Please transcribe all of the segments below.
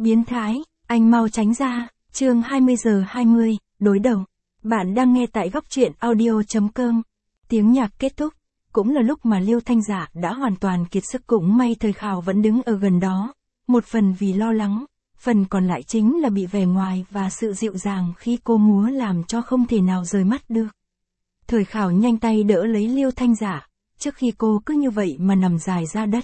Biến thái, anh mau tránh ra, chương 20:20, đối đầu. Bạn đang nghe tại góc truyện audio.com. Tiếng nhạc kết thúc, cũng là lúc mà Liêu Thanh Dạ đã hoàn toàn kiệt sức, cũng may Thời Khảo vẫn đứng ở gần đó. Một phần vì lo lắng, phần còn lại chính là bị vẻ ngoài và sự dịu dàng khi cô múa làm cho không thể nào rời mắt được. Thời Khảo nhanh tay đỡ lấy Liêu Thanh Dạ, trước khi cô cứ như vậy mà nằm dài ra đất.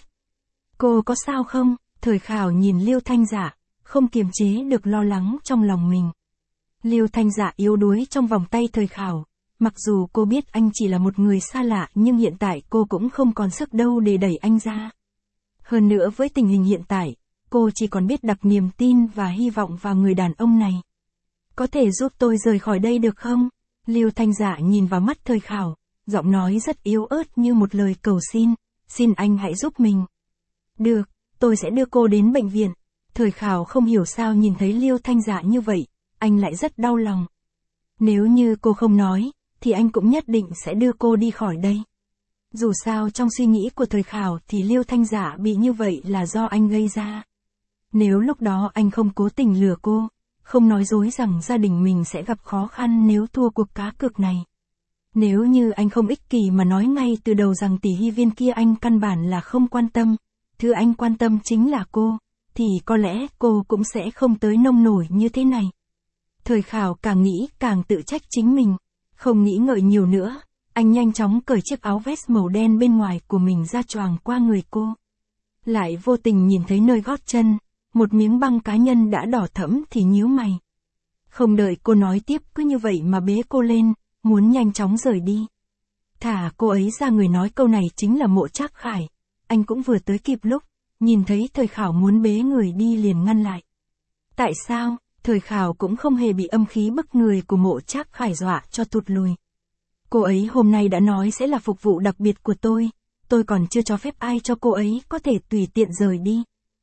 Cô có sao không? Thời Khảo nhìn Liêu Thanh Dạ, không kiềm chế được lo lắng trong lòng mình. Liêu Thanh Dạ yếu đuối trong vòng tay Thời Khảo, mặc dù cô biết anh chỉ là một người xa lạ nhưng hiện tại cô cũng không còn sức đâu để đẩy anh ra. Hơn nữa với tình hình hiện tại, cô chỉ còn biết đặt niềm tin và hy vọng vào người đàn ông này. Có thể giúp tôi rời khỏi đây được không? Liêu Thanh Dạ nhìn vào mắt Thời Khảo, giọng nói rất yếu ớt như một lời cầu xin, xin anh hãy giúp mình. Được, tôi sẽ đưa cô đến bệnh viện. Thời Khảo không hiểu sao nhìn thấy Liêu Thanh Dạ như vậy, anh lại rất đau lòng. Nếu như cô không nói, thì anh cũng nhất định sẽ đưa cô đi khỏi đây. Dù sao trong suy nghĩ của Thời Khảo thì Liêu Thanh Dạ bị như vậy là do anh gây ra. Nếu lúc đó anh không cố tình lừa cô, không nói dối rằng gia đình mình sẽ gặp khó khăn nếu thua cuộc cá cược này. Nếu như anh không ích kỷ mà nói ngay từ đầu rằng tỷ hy viên kia anh căn bản là không quan tâm, thứ anh quan tâm chính là cô, thì có lẽ cô cũng sẽ không tới nông nổi như thế này. Thời Khảo càng nghĩ càng tự trách chính mình, không nghĩ ngợi nhiều nữa, anh nhanh chóng cởi chiếc áo vest màu đen bên ngoài của mình ra choàng qua người cô. Lại vô tình nhìn thấy nơi gót chân, một miếng băng cá nhân đã đỏ thẫm thì nhíu mày. Không đợi cô nói tiếp cứ như vậy mà bế cô lên, muốn nhanh chóng rời đi. Thả cô ấy ra, người nói câu này chính là Mộ Trác Khải. Anh cũng vừa tới kịp lúc, nhìn thấy Thời Khảo muốn bế người đi liền ngăn lại. Tại sao? Thời Khảo cũng không hề bị âm khí bức người của Mộ Trác Khải dọa cho tụt lùi. Cô ấy hôm nay đã nói sẽ là phục vụ đặc biệt của tôi còn chưa cho phép ai cho cô ấy có thể tùy tiện rời đi.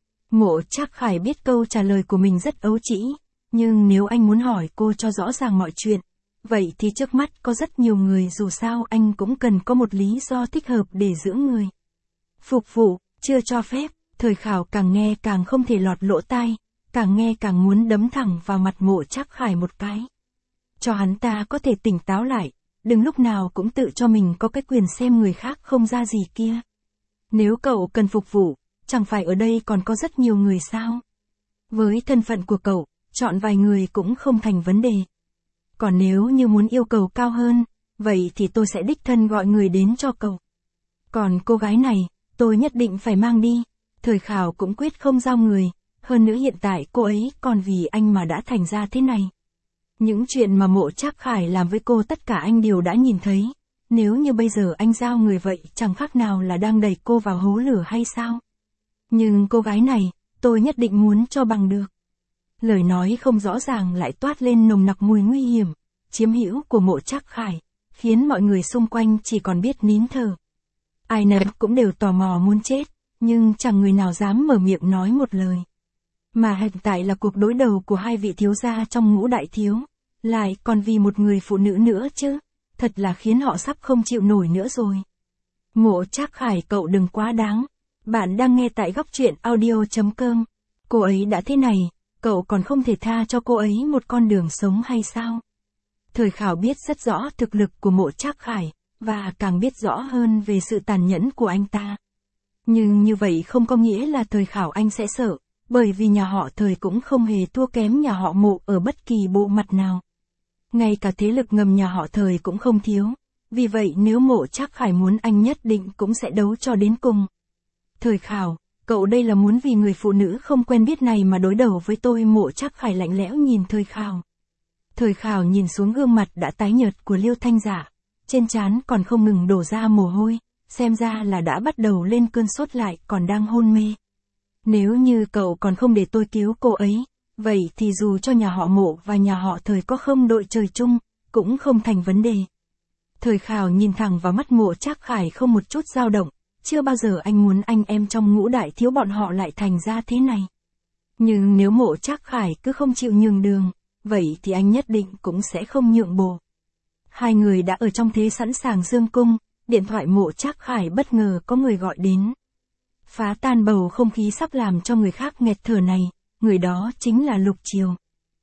Mộ Trác Khải biết câu trả lời của mình rất ấu trĩ, nhưng nếu anh muốn hỏi cô cho rõ ràng mọi chuyện, vậy thì trước mắt có rất nhiều người, dù sao anh cũng cần có một lý do thích hợp để giữ người. Phục vụ, chưa cho phép, Thời Khảo càng nghe càng không thể lọt lỗ tai, càng nghe càng muốn đấm thẳng vào mặt Mộ Trác Khải một cái. Cho hắn ta có thể tỉnh táo lại, đừng lúc nào cũng tự cho mình có cái quyền xem người khác không ra gì kia. Nếu cậu cần phục vụ, chẳng phải ở đây còn có rất nhiều người sao? Với thân phận của cậu, chọn vài người cũng không thành vấn đề. Còn nếu như muốn yêu cầu cao hơn, vậy thì tôi sẽ đích thân gọi người đến cho cậu. Còn cô gái này, tôi nhất định phải mang đi. Thời Khảo cũng quyết không giao người, hơn nữa hiện tại cô ấy còn vì anh mà đã thành ra thế này. Những chuyện mà Mộ Trác Khải làm với cô tất cả anh đều đã nhìn thấy. Nếu như bây giờ anh giao người vậy chẳng khác nào là đang đẩy cô vào hố lửa hay sao? Nhưng cô gái này, tôi nhất định muốn cho bằng được. Lời nói không rõ ràng lại toát lên nồng nặc mùi nguy hiểm, chiếm hữu của Mộ Trác Khải, khiến mọi người xung quanh chỉ còn biết nín thở. Ai nấy cũng đều tò mò muốn chết, nhưng chẳng người nào dám mở miệng nói một lời. Mà hiện tại là cuộc đối đầu của hai vị thiếu gia trong Ngũ Đại Thiếu, lại còn vì một người phụ nữ nữa chứ, thật là khiến họ sắp không chịu nổi nữa rồi. Mộ Trác Khải, cậu đừng quá đáng. Bạn đang nghe tại góc truyện audio.com. Cô ấy đã thế này, cậu còn không thể tha cho cô ấy một con đường sống hay sao? Thời Khảo biết rất rõ thực lực của Mộ Trác Khải, và càng biết rõ hơn về sự tàn nhẫn của anh ta. Nhưng như vậy không có nghĩa là Thời Khảo anh sẽ sợ, bởi vì nhà họ Thời cũng không hề thua kém nhà họ Mộ ở bất kỳ bộ mặt nào. Ngay cả thế lực ngầm nhà họ Thời cũng không thiếu, vì vậy nếu Mộ Trác Khải muốn anh nhất định cũng sẽ đấu cho đến cùng. Thời Khảo, cậu đây là muốn vì người phụ nữ không quen biết này mà đối đầu với tôi? Mộ Trác Khải lạnh lẽo nhìn Thời Khảo. Thời Khảo nhìn xuống gương mặt đã tái nhợt của Liêu Thanh Dạ, trên trán còn không ngừng đổ ra mồ hôi, xem ra là đã bắt đầu lên cơn sốt lại, còn đang hôn mê. Nếu như cậu còn không để tôi cứu cô ấy, vậy thì dù cho nhà họ Mộ và nhà họ Thời có không đội trời chung, cũng không thành vấn đề. Thời Khảo nhìn thẳng vào mắt Mộ Trác Khải không một chút dao động, chưa bao giờ anh muốn anh em trong Ngũ Đại Thiếu bọn họ lại thành ra thế này. Nhưng nếu Mộ Trác Khải cứ không chịu nhường đường, vậy thì anh nhất định cũng sẽ không nhượng bộ. Hai người đã ở trong thế sẵn sàng dương cung, điện thoại Mộ Trác Khải bất ngờ có người gọi đến. Phá tan bầu không khí sắp làm cho người khác nghẹt thở này, người đó chính là Lục Triều.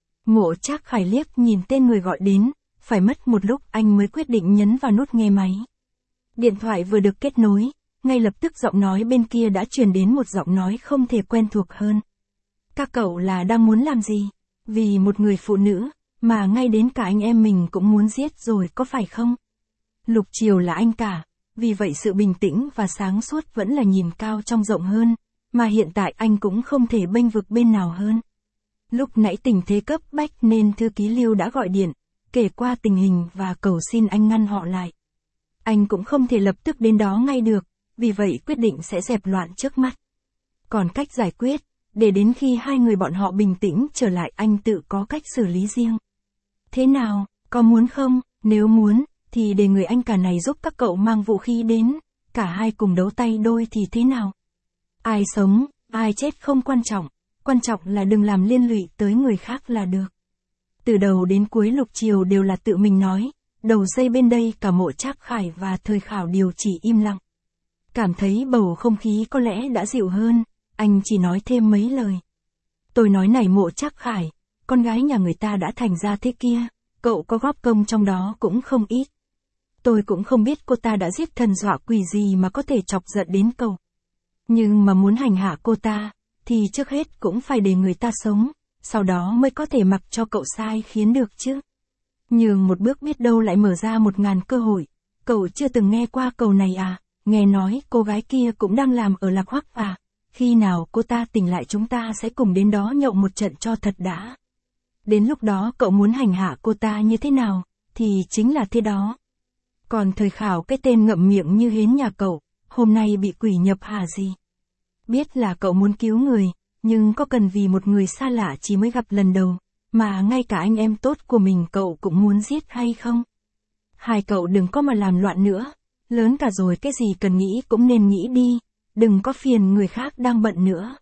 Mộ Trác Khải liếc nhìn tên người gọi đến, phải mất một lúc anh mới quyết định nhấn vào nút nghe máy. Điện thoại vừa được kết nối, ngay lập tức giọng nói bên kia đã truyền đến một giọng nói không thể quen thuộc hơn. Các cậu là đang muốn làm gì? Vì một người phụ nữ, mà ngay đến cả anh em mình cũng muốn giết rồi có phải không? Lục Triều là anh cả, vì vậy sự bình tĩnh và sáng suốt vẫn là nhìn cao trong rộng hơn, mà hiện tại anh cũng không thể bênh vực bên nào hơn. Lúc nãy tình thế cấp bách nên thư ký Lưu đã gọi điện, kể qua tình hình và cầu xin anh ngăn họ lại. Anh cũng không thể lập tức đến đó ngay được, vì vậy quyết định sẽ dẹp loạn trước mắt. Còn cách giải quyết, để đến khi hai người bọn họ bình tĩnh trở lại anh tự có cách xử lý riêng. Thế nào, có muốn không? Nếu muốn, thì để người anh cả này giúp các cậu mang vũ khí đến, cả hai cùng đấu tay đôi thì thế nào? Ai sống, ai chết không quan trọng là đừng làm liên lụy tới người khác là được. Từ đầu đến cuối Lục Triều đều là tự mình nói, đầu dây bên đây cả Mộ Trác Khải và Thời Khảo đều chỉ im lặng. Cảm thấy bầu không khí có lẽ đã dịu hơn, anh chỉ nói thêm mấy lời. Tôi nói này Mộ Trác Khải, con gái nhà người ta đã thành ra thế kia, cậu có góp công trong đó cũng không ít. Tôi cũng không biết cô ta đã giết thần dọa quỷ gì mà có thể chọc giận đến cậu. Nhưng mà muốn hành hạ cô ta, thì trước hết cũng phải để người ta sống, sau đó mới có thể mặc cho cậu sai khiến được chứ. Nhường một bước biết đâu lại mở ra 1000 cơ hội, cậu chưa từng nghe qua câu này à, nghe nói cô gái kia cũng đang làm ở Lạc Hoắc à, khi nào cô ta tỉnh lại chúng ta sẽ cùng đến đó nhậu một trận cho thật đã. Đến lúc đó cậu muốn hành hạ cô ta như thế nào, thì chính là thế đó. Còn Thời Khảo cái tên ngậm miệng như hến nhà cậu, hôm nay bị quỷ nhập hả gì? Biết là cậu muốn cứu người, nhưng có cần vì một người xa lạ chỉ mới gặp lần đầu, mà ngay cả anh em tốt của mình cậu cũng muốn giết hay không? Hai cậu đừng có mà làm loạn nữa, lớn cả rồi cái gì cần nghĩ cũng nên nghĩ đi, đừng có phiền người khác đang bận nữa.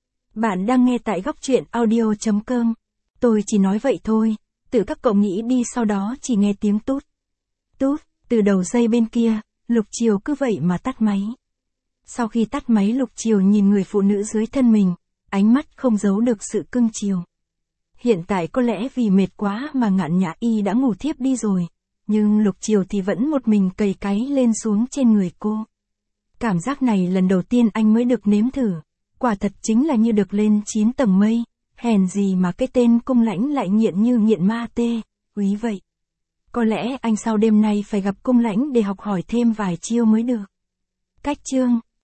Bạn đang nghe tại góc truyện audio.com. Tôi chỉ nói vậy thôi, tự các cậu nghĩ đi sau đó chỉ nghe tiếng tút. Tút, từ đầu dây bên kia, Lục Triều cứ vậy mà tắt máy. Sau khi tắt máy Lục Triều nhìn người phụ nữ dưới thân mình, ánh mắt không giấu được sự cưng chiều. Hiện tại có lẽ vì mệt quá mà Ngạn Nhã Y đã ngủ thiếp đi rồi, nhưng Lục Triều thì vẫn một mình cày cáy lên xuống trên người cô. Cảm giác này lần đầu tiên anh mới được nếm thử, quả thật chính là như được lên 9 tầng mây, hèn gì mà cái tên Cung Lãnh lại nghiện như nghiện ma tê, quý vậy. Có lẽ anh sau đêm nay phải gặp Cung Lãnh để học hỏi thêm vài chiêu mới được. Cách chương